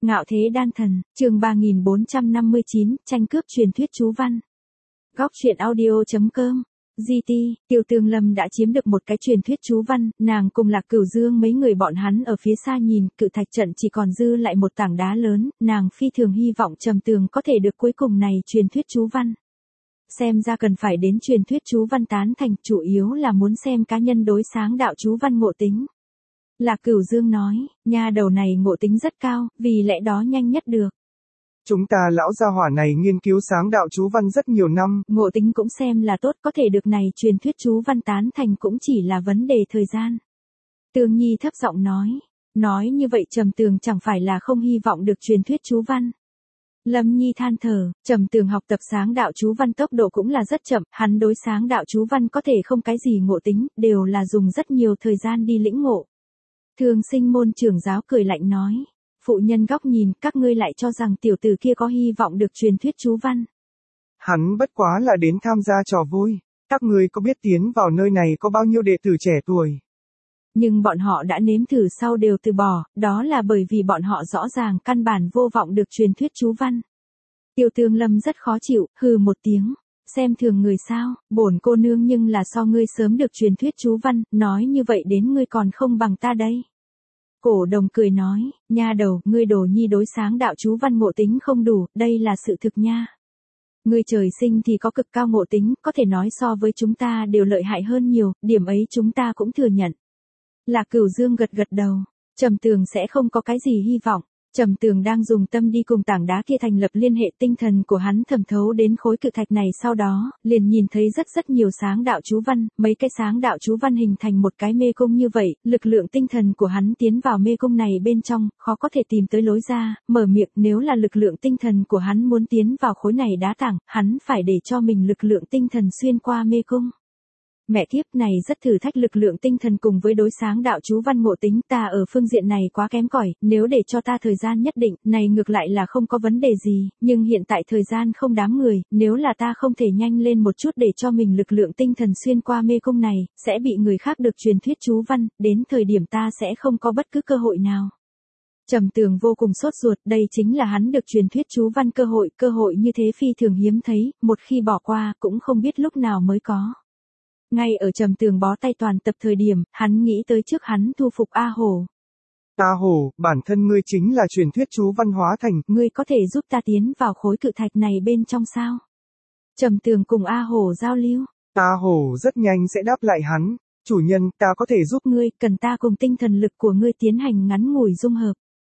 Ngạo thế đan thần, chương 3459, tranh cướp truyền thuyết chú văn. Góc truyện audio.com. GT, Tiêu Tương Lâm đã chiếm được một cái truyền thuyết chú văn, nàng cùng Lạc Cửu Dương mấy người bọn hắn ở phía xa nhìn, cự thạch trận chỉ còn dư lại một tảng đá lớn, nàng phi thường hy vọng Trầm Tường có thể được cuối cùng này truyền thuyết chú văn. Xem ra cần phải đến truyền thuyết chú văn tán thành, chủ yếu là muốn xem cá nhân đối sáng đạo chú văn ngộ tính. Lạc Cửu Dương nói, nha đầu này ngộ tính rất cao, vì lẽ đó nhanh nhất được. Chúng ta lão gia hỏa này nghiên cứu sáng đạo chú văn rất nhiều năm. Ngộ tính cũng xem là tốt, có thể được này truyền thuyết chú văn tán thành cũng chỉ là vấn đề thời gian. Tường Nhi thấp giọng nói như vậy Trầm Tường chẳng phải là không hy vọng được truyền thuyết chú văn. Lâm Nhi than thở, Trầm Tường học tập sáng đạo chú văn tốc độ cũng là rất chậm, hắn đối sáng đạo chú văn có thể không cái gì ngộ tính, đều là dùng rất nhiều thời gian đi lĩnh ngộ. Thường Sinh môn trưởng giáo cười lạnh nói, phụ nhân góc nhìn, các ngươi lại cho rằng tiểu tử kia có hy vọng được truyền thuyết chú văn. Hắn bất quá là đến tham gia trò vui, các ngươi có biết tiến vào nơi này có bao nhiêu đệ tử trẻ tuổi. Nhưng bọn họ đã nếm thử sau đều từ bỏ, đó là bởi vì bọn họ rõ ràng căn bản vô vọng được truyền thuyết chú văn. Tiêu Tương Lâm rất khó chịu, hừ một tiếng, xem thường người sao, bổn cô nương nhưng là so ngươi sớm được truyền thuyết chú văn, nói như vậy đến ngươi còn không bằng ta đây. Cổ Đồng cười nói, nha đầu, ngươi Đồ Nhi đối sáng đạo chú văn ngộ tính không đủ, đây là sự thực nha. Ngươi trời sinh thì có cực cao ngộ tính, có thể nói so với chúng ta đều lợi hại hơn nhiều, điểm ấy chúng ta cũng thừa nhận. Lạc Cửu Dương gật gật đầu, Trầm Tường sẽ không có cái gì hy vọng. Trầm Tường đang dùng tâm đi cùng tảng đá kia thành lập liên hệ, tinh thần của hắn thẩm thấu đến khối cự thạch này, sau đó, liền nhìn thấy rất nhiều sáng đạo chú văn, mấy cái sáng đạo chú văn hình thành một cái mê cung như vậy, lực lượng tinh thần của hắn tiến vào mê cung này bên trong, khó có thể tìm tới lối ra, mở miệng, nếu là lực lượng tinh thần của hắn muốn tiến vào khối này đá tảng, hắn phải để cho mình lực lượng tinh thần xuyên qua mê cung. Mẹ kiếp, này rất thử thách lực lượng tinh thần cùng với đối sáng đạo chú văn ngộ tính, ta ở phương diện này quá kém cỏi, nếu để cho ta thời gian nhất định, này ngược lại là không có vấn đề gì, nhưng hiện tại thời gian không đám người, nếu là ta không thể nhanh lên một chút để cho mình lực lượng tinh thần xuyên qua mê cung này, sẽ bị người khác được truyền thuyết chú văn, đến thời điểm ta sẽ không có bất cứ cơ hội nào. Trầm Tường vô cùng sốt ruột, đây chính là hắn được truyền thuyết chú văn cơ hội như thế phi thường hiếm thấy, một khi bỏ qua cũng không biết lúc nào mới có. Ngay ở Trầm Tường bó tay toàn tập thời điểm, hắn nghĩ tới trước hắn thu phục A Hổ. A Hổ, bản thân ngươi chính là truyền thuyết chú văn hóa thành. Ngươi có thể giúp ta tiến vào khối cự thạch này bên trong sao? Trầm Tường cùng A Hổ giao lưu. A Hổ rất nhanh sẽ đáp lại hắn, chủ nhân, ta có thể giúp ngươi, cần ta cùng tinh thần lực của ngươi tiến hành ngắn ngủi dung hợp.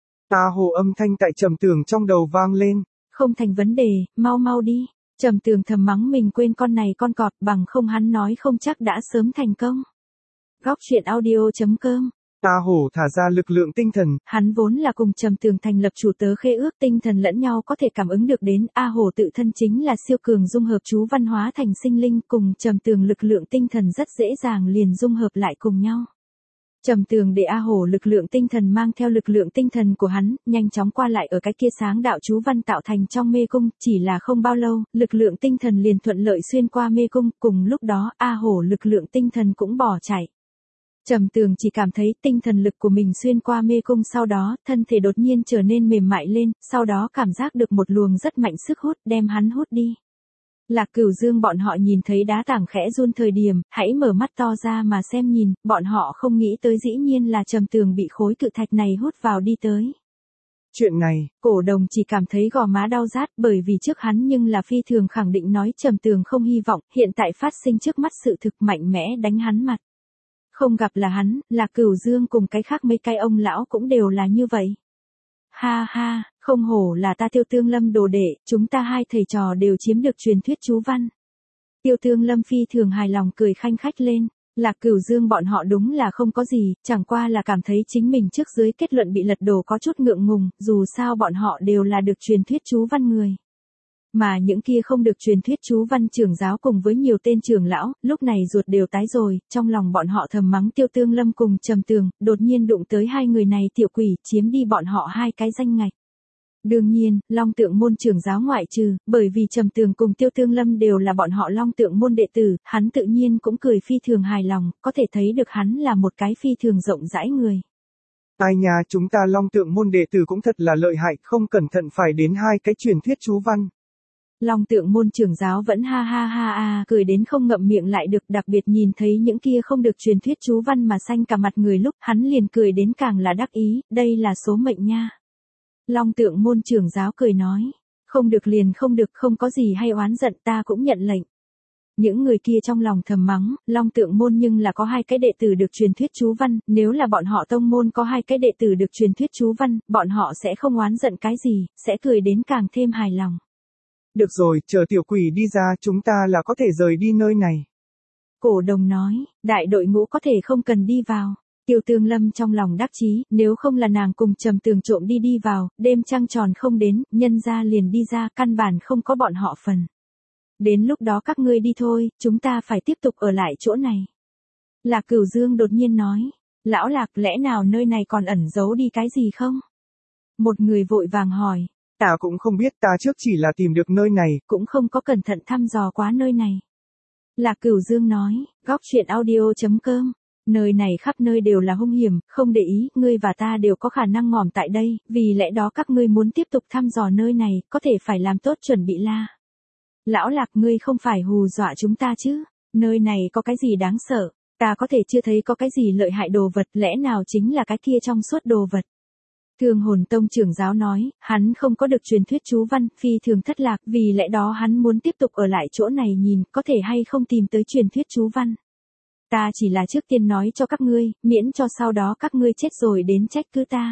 A Hổ âm thanh tại Trầm Tường trong đầu vang lên. Không thành vấn đề, mau đi. Trầm Tường thầm mắng mình quên con này con cọp, bằng không hắn nói không chắc đã sớm thành công. Góc truyện audio.com. A Hổ thả ra lực lượng tinh thần. Hắn vốn là cùng Trầm Tường thành lập chủ tớ khế ước, tinh thần lẫn nhau có thể cảm ứng được đến, A Hổ tự thân chính là siêu cường dung hợp chú văn hóa thành sinh linh, cùng Trầm Tường lực lượng tinh thần rất dễ dàng liền dung hợp lại cùng nhau. Trầm Tường để A Hổ lực lượng tinh thần mang theo lực lượng tinh thần của hắn, nhanh chóng qua lại ở cái kia sáng đạo chú văn tạo thành trong mê cung, chỉ là không bao lâu, lực lượng tinh thần liền thuận lợi xuyên qua mê cung, cùng lúc đó, A Hổ lực lượng tinh thần cũng bỏ chạy. Trầm Tường chỉ cảm thấy tinh thần lực của mình xuyên qua mê cung, sau đó, thân thể đột nhiên trở nên mềm mại lên, sau đó cảm giác được một luồng rất mạnh sức hút đem hắn hút đi. Lạc Cửu Dương bọn họ nhìn thấy đá tảng khẽ run thời điểm, hãy mở mắt to ra mà xem nhìn, bọn họ không nghĩ tới dĩ nhiên là Trầm Tường bị khối cự thạch này hút vào đi tới. Chuyện này, Cổ Đồng chỉ cảm thấy gò má đau rát, bởi vì trước hắn nhưng là phi thường khẳng định nói Trầm Tường không hy vọng, hiện tại phát sinh trước mắt sự thực mạnh mẽ đánh hắn mặt. Không gặp là hắn, Lạc Cửu Dương cùng cái khác mấy cái ông lão cũng đều là như vậy. Ha ha, không hổ là ta Tiêu Tương Lâm đồ đệ, chúng ta hai thầy trò đều chiếm được truyền thuyết chú văn. Tiêu Tương Lâm phi thường hài lòng cười khanh khách lên, Lạc Cửu Dương bọn họ đúng là không có gì, chẳng qua là cảm thấy chính mình trước dưới kết luận bị lật đổ có chút ngượng ngùng, dù sao bọn họ đều là được truyền thuyết chú văn người. Mà những kia không được truyền thuyết chú văn trưởng giáo cùng với nhiều tên trưởng lão, lúc này ruột đều tái rồi, trong lòng bọn họ thầm mắng Tiêu Tương Lâm cùng Trầm Tường, đột nhiên đụng tới hai người này tiểu quỷ, chiếm đi bọn họ hai cái danh ngạch. Đương nhiên, Long Tượng môn trưởng giáo ngoại trừ, bởi vì Trầm Tường cùng Tiêu Tương Lâm đều là bọn họ Long Tượng môn đệ tử, hắn tự nhiên cũng cười phi thường hài lòng, có thể thấy được hắn là một cái phi thường rộng rãi người. Ai nhà chúng ta Long Tượng môn đệ tử cũng thật là lợi hại, không cẩn thận phải đến 2 cái truyền thuyết chú văn. Long Tượng môn trưởng giáo vẫn ha ha ha cười đến không ngậm miệng lại được, đặc biệt nhìn thấy những kia không được truyền thuyết chú văn mà xanh cả mặt người lúc, hắn liền cười đến càng là đắc ý, đây là số mệnh nha. Long Tượng môn trưởng giáo cười nói, không được liền không được, không có gì hay oán giận, ta cũng nhận lệnh. Những người kia trong lòng thầm mắng, Long Tượng môn nhưng là có 2 cái đệ tử được truyền thuyết chú văn, nếu là bọn họ tông môn có 2 cái đệ tử được truyền thuyết chú văn, bọn họ sẽ không oán giận cái gì, sẽ cười đến càng thêm hài lòng. Được rồi, chờ tiểu quỷ đi ra chúng ta là có thể rời đi nơi này. Cổ đồng nói, đại đội ngũ có thể không cần đi vào. Tiêu Tương Lâm trong lòng đắc chí, nếu không là nàng cùng Trầm Tường trộm đi vào, đêm trăng tròn không đến, nhân ra liền đi ra, căn bản không có bọn họ phần. Đến lúc đó các ngươi đi thôi, chúng ta phải tiếp tục ở lại chỗ này. Lạc Cửu Dương đột nhiên nói, lão Lạc lẽ nào nơi này còn ẩn giấu đi cái gì không? Một người vội vàng hỏi, ta cũng không biết, ta trước chỉ là tìm được nơi này, cũng không có cẩn thận thăm dò quá nơi này. Lạc Cửu Dương nói, góc chuyện audio.com, nơi này khắp nơi đều là hung hiểm, không để ý, ngươi và ta đều có khả năng ngỏm tại đây, vì lẽ đó các ngươi muốn tiếp tục thăm dò nơi này, có thể phải làm tốt chuẩn bị la. Lão Lạc ngươi không phải hù dọa chúng ta chứ, nơi này có cái gì đáng sợ, ta có thể chưa thấy có cái gì lợi hại đồ vật, lẽ nào chính là cái kia trong suốt đồ vật. Thương Hồn Tông trưởng giáo nói, hắn không có được truyền thuyết chú văn, phi thường thất lạc, vì lẽ đó hắn muốn tiếp tục ở lại chỗ này nhìn, có thể hay không tìm tới truyền thuyết chú văn. Ta chỉ là trước tiên nói cho các ngươi, miễn cho sau đó các ngươi chết rồi đến trách cứ ta.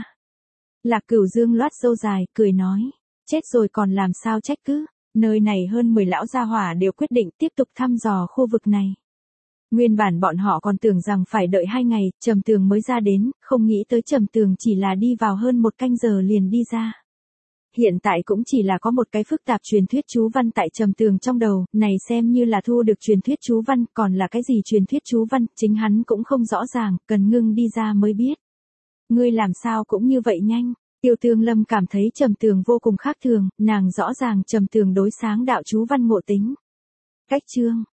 Lạc Cửu Dương loát râu dài, cười nói, chết rồi còn làm sao trách cứ, nơi này hơn 10 lão gia hỏa đều quyết định tiếp tục thăm dò khu vực này. Nguyên bản bọn họ còn tưởng rằng phải đợi 2 ngày, Trầm Tường mới ra đến, không nghĩ tới Trầm Tường chỉ là đi vào hơn 1 canh giờ liền đi ra. Hiện tại cũng chỉ là có một cái phức tạp truyền thuyết chú văn tại Trầm Tường trong đầu, này xem như là thu được truyền thuyết chú văn, còn là cái gì truyền thuyết chú văn, chính hắn cũng không rõ ràng, cần ngưng đi ra mới biết. Ngươi làm sao cũng như vậy nhanh, Tiêu Tương Lâm cảm thấy Trầm Tường vô cùng khác thường, nàng rõ ràng Trầm Tường đối sáng đạo chú văn ngộ tính. Cách chương